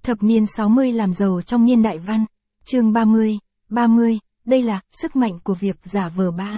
Thập niên 60 làm giàu trong niên đại văn. Chương 30, đây là sức mạnh của việc giả vờ ba.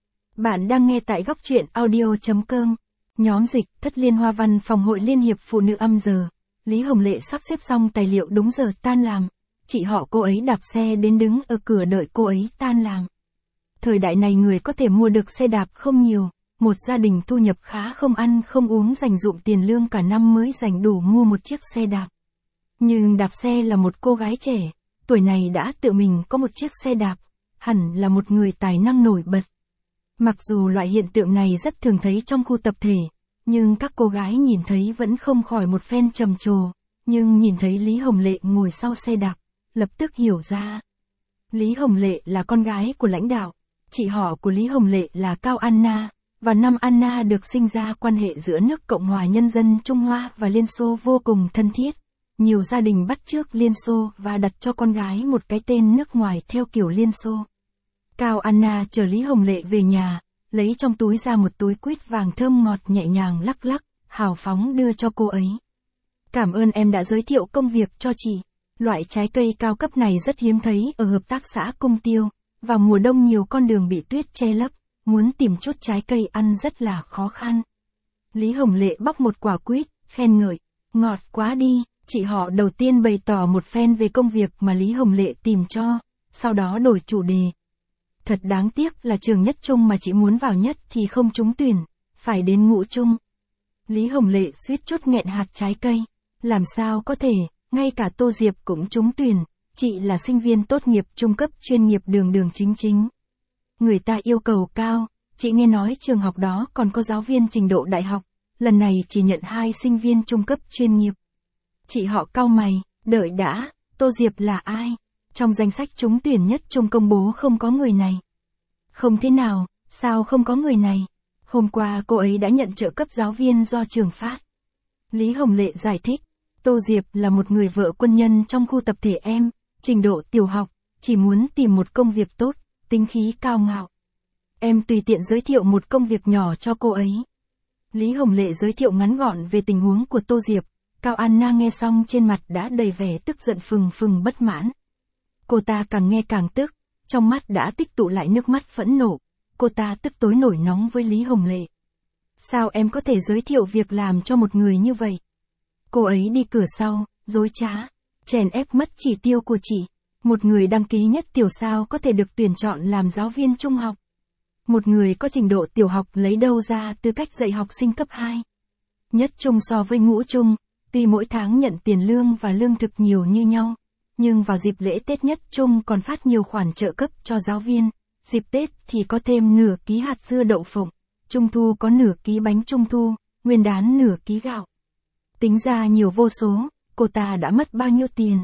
Bạn đang nghe tại góc truyện audio.com. Nhóm dịch Thất Liên Hoa Văn Phòng Hội Liên hiệp Phụ nữ âm giờ. Lý Hồng Lệ sắp xếp xong tài liệu đúng giờ tan làm. Chị họ cô ấy đạp xe đến đứng ở cửa đợi cô ấy tan làm. Thời đại này người có thể mua được xe đạp không nhiều. Một gia đình thu nhập khá không ăn không uống dành dụm tiền lương cả năm mới dành đủ mua một chiếc xe đạp. Nhưng đạp xe là một cô gái trẻ, tuổi này đã tự mình có một chiếc xe đạp, hẳn là một người tài năng nổi bật. Mặc dù loại hiện tượng này rất thường thấy trong khu tập thể, nhưng các cô gái nhìn thấy vẫn không khỏi một phen trầm trồ, nhưng nhìn thấy Lý Hồng Lệ ngồi sau xe đạp, lập tức hiểu ra. Lý Hồng Lệ là con gái của lãnh đạo, chị họ của Lý Hồng Lệ là Cao Anna, và năm Anna được sinh ra quan hệ giữa nước Cộng hòa Nhân dân Trung Hoa và Liên Xô vô cùng thân thiết. Nhiều gia đình bắt chước Liên Xô và đặt cho con gái một cái tên nước ngoài theo kiểu Liên Xô. Cao Anna chờ Lý Hồng Lệ về nhà, lấy trong túi ra một túi quýt vàng thơm ngọt nhẹ nhàng lắc lắc, hào phóng đưa cho cô ấy. Cảm ơn em đã giới thiệu công việc cho chị. Loại trái cây cao cấp này rất hiếm thấy ở hợp tác xã Cung Tiêu. Vào mùa đông nhiều con đường bị tuyết che lấp, muốn tìm chút trái cây ăn rất là khó khăn. Lý Hồng Lệ bóc một quả quýt, khen ngợi, ngọt quá đi. Chị họ đầu tiên bày tỏ một phen về công việc mà Lý Hồng Lệ tìm cho, sau đó đổi chủ đề. Thật đáng tiếc là trường nhất trung mà chị muốn vào nhất thì không trúng tuyển, phải đến ngũ trung. Lý Hồng Lệ suýt chút nghẹn hạt trái cây, làm sao có thể, ngay cả Tô Diệp cũng trúng tuyển, chị là sinh viên tốt nghiệp trung cấp chuyên nghiệp đường đường chính chính. Người ta yêu cầu cao, chị nghe nói trường học đó còn có giáo viên trình độ đại học, lần này chỉ nhận 2 sinh viên trung cấp chuyên nghiệp. Chị họ cau mày, đợi đã, Tô Diệp là ai? Trong danh sách trúng tuyển nhất trung công bố không có người này. Không thế nào, sao không có người này? Hôm qua cô ấy đã nhận trợ cấp giáo viên do trường phát. Lý Hồng Lệ giải thích, Tô Diệp là một người vợ quân nhân trong khu tập thể em, trình độ tiểu học, chỉ muốn tìm một công việc tốt, tính khí cao ngạo. Em tùy tiện giới thiệu một công việc nhỏ cho cô ấy. Lý Hồng Lệ giới thiệu ngắn gọn về tình huống của Tô Diệp. Cao Anna nghe xong trên mặt đã đầy vẻ tức giận phừng phừng bất mãn. Cô ta càng nghe càng tức, trong mắt đã tích tụ lại nước mắt phẫn nộ. Cô ta tức tối nổi nóng với Lý Hồng Lệ. Sao em có thể giới thiệu việc làm cho một người như vậy? Cô ấy đi cửa sau, dối trá, chèn ép mất chỉ tiêu của chị. Một người đăng ký nhất tiểu sao có thể được tuyển chọn làm giáo viên trung học. Một người có trình độ tiểu học lấy đâu ra tư cách dạy học sinh cấp 2. Nhất trung so với ngũ trung. Tuy mỗi tháng nhận tiền lương và lương thực nhiều như nhau, nhưng vào dịp lễ Tết nhất trung còn phát nhiều khoản trợ cấp cho giáo viên, dịp Tết thì có thêm nửa ký hạt dưa đậu phộng, Trung thu có nửa ký bánh Trung thu, Nguyên đán nửa ký gạo. Tính ra nhiều vô số, cô ta đã mất bao nhiêu tiền?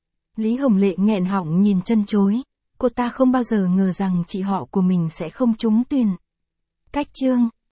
Lý Hồng Lệ nghẹn họng nhìn chân chối, cô ta không bao giờ ngờ rằng chị họ của mình sẽ không trúng tuyển. Cách chương